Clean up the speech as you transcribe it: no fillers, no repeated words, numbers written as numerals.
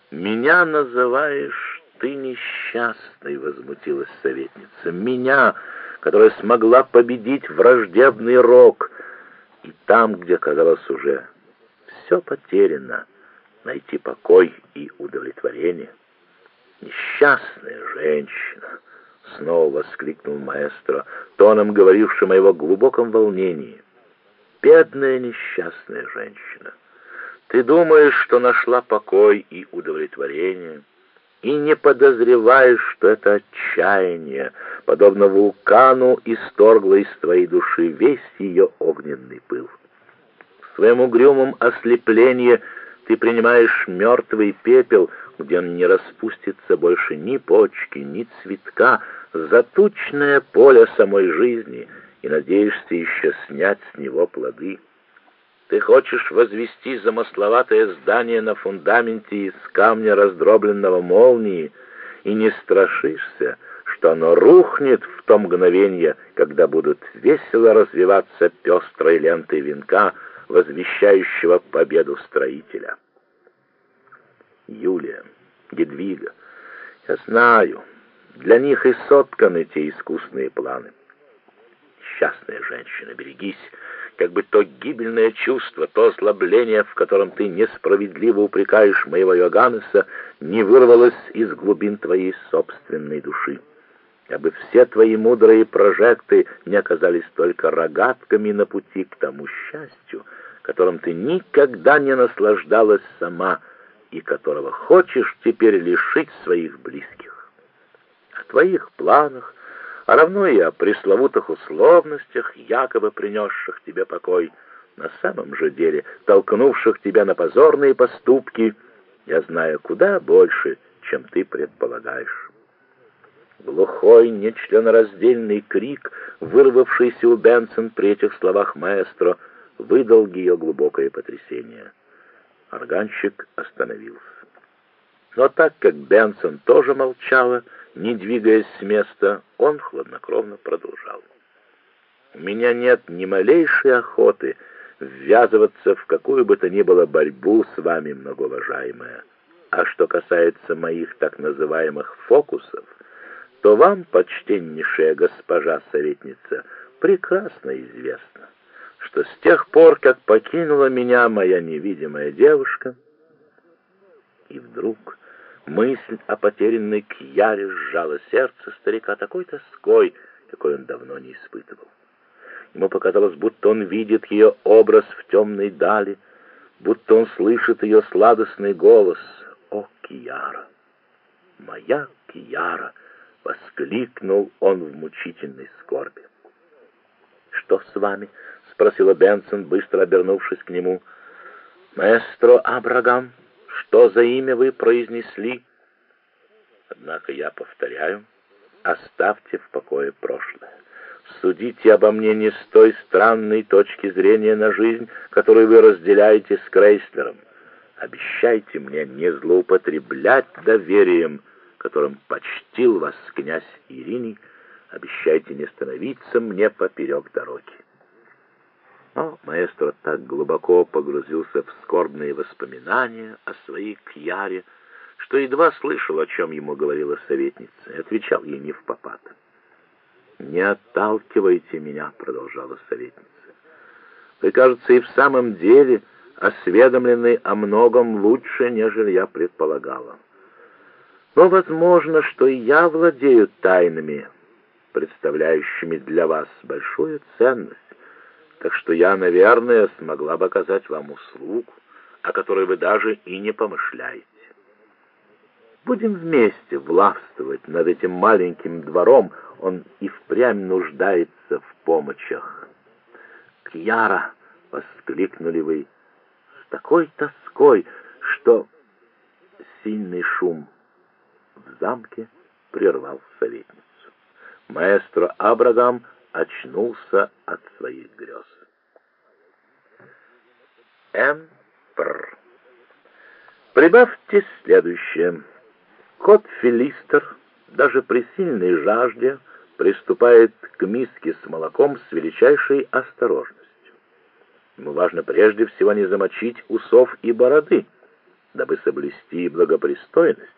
«Меня называешь ты несчастной», — возмутилась советница. «Меня, которая смогла победить враждебный рок, и там, где, казалось, уже все потеряно, найти покой и удовлетворение. Несчастная женщина!» — снова воскликнул маэстро, тоном говорившим о его глубоком волнении. «Бедная несчастная женщина! Ты думаешь, что нашла покой и удовлетворение, и не подозреваешь, что это отчаяние, подобно вулкану, исторгло из твоей души весь ее огненный пыл. В своем угрюмом ослеплении ты принимаешь мертвый пепел, где он не распустится больше ни почки, ни цветка, затучное поле самой жизни, и надеешься еще снять с него плоды. Ты хочешь возвести замысловатое здание на фундаменте из камня, раздробленного молнией, и не страшишься, что оно рухнет в то мгновенье, когда будут весело развиваться пестрой лентой венка, возвещающего победу строителя. Юлия, Гедвига, я знаю, для них и сотканы те искусные планы. Счастная женщина, берегись, как бы то гибельное чувство, то озлобление, в котором ты несправедливо упрекаешь моего Йоганнеса, не вырвалось из глубин твоей собственной души. Как все твои мудрые прожекты не оказались только рогатками на пути к тому счастью, которым ты никогда не наслаждалась сама и которого хочешь теперь лишить своих близких. О твоих планах, а равно и о пресловутых условностях, якобы принесших тебе покой, на самом же деле толкнувших тебя на позорные поступки, я знаю куда больше, чем ты предполагаешь. Глухой, нечленораздельный крик, вырвавшийся у Бенсон при этих словах маэстро, выдал ее глубокое потрясение. Органщик остановился. Но так как Бенсон тоже молчала, не двигаясь с места, он хладнокровно продолжал. «У меня нет ни малейшей охоты ввязываться в какую бы то ни было борьбу с вами, многоуважаемая. А что касается моих так называемых фокусов, то вам, почтеннейшая госпожа советница, прекрасно известно, что с тех пор, как покинула меня моя невидимая девушка...» И вдруг мысль о потерянной Кьяре сжала сердце старика такой тоской, какой он давно не испытывал. Ему показалось, будто он видит ее образ в темной дали, будто он слышит ее сладостный голос. «О, Кьяра! Моя Кьяра!» — воскликнул он в мучительной скорби. «Что с вами?» — спросила Бенсон, быстро обернувшись к нему. «Маэстро Абрагам, что за имя вы произнесли?» «Однако я повторяю, оставьте в покое прошлое. Судите обо мне не с той странной точки зрения на жизнь, которую вы разделяете с Крейслером. Обещайте мне не злоупотреблять доверием, которым почтил вас князь Ириний. Обещайте не становиться мне поперек дороги». Но маэстро так глубоко погрузился в скорбные воспоминания о своей Кьяре, что едва слышал, о чем ему говорила советница, и отвечал ей невпопад. «Не отталкивайте меня», — продолжала советница. «Вы, кажется, и в самом деле осведомлены о многом лучше, нежели я предполагала. Но возможно, что и я владею тайнами, представляющими для вас большую ценность, так что я, наверное, смогла бы оказать вам услугу, о которой вы даже и не помышляете. Будем вместе властвовать над этим маленьким двором, он и впрямь нуждается в помощах». «Кьяра!» — воскликнули вы с такой тоской, что сильный шум в замке прервал советницу. Маэстро Абрагам очнулся от своих грез. М.Пр. Прибавьте следующее. Кот Филистер даже при сильной жажде приступает к миске с молоком с величайшей осторожностью. Ему важно прежде всего не замочить усов и бороды. дабы соблюсти благопристойность,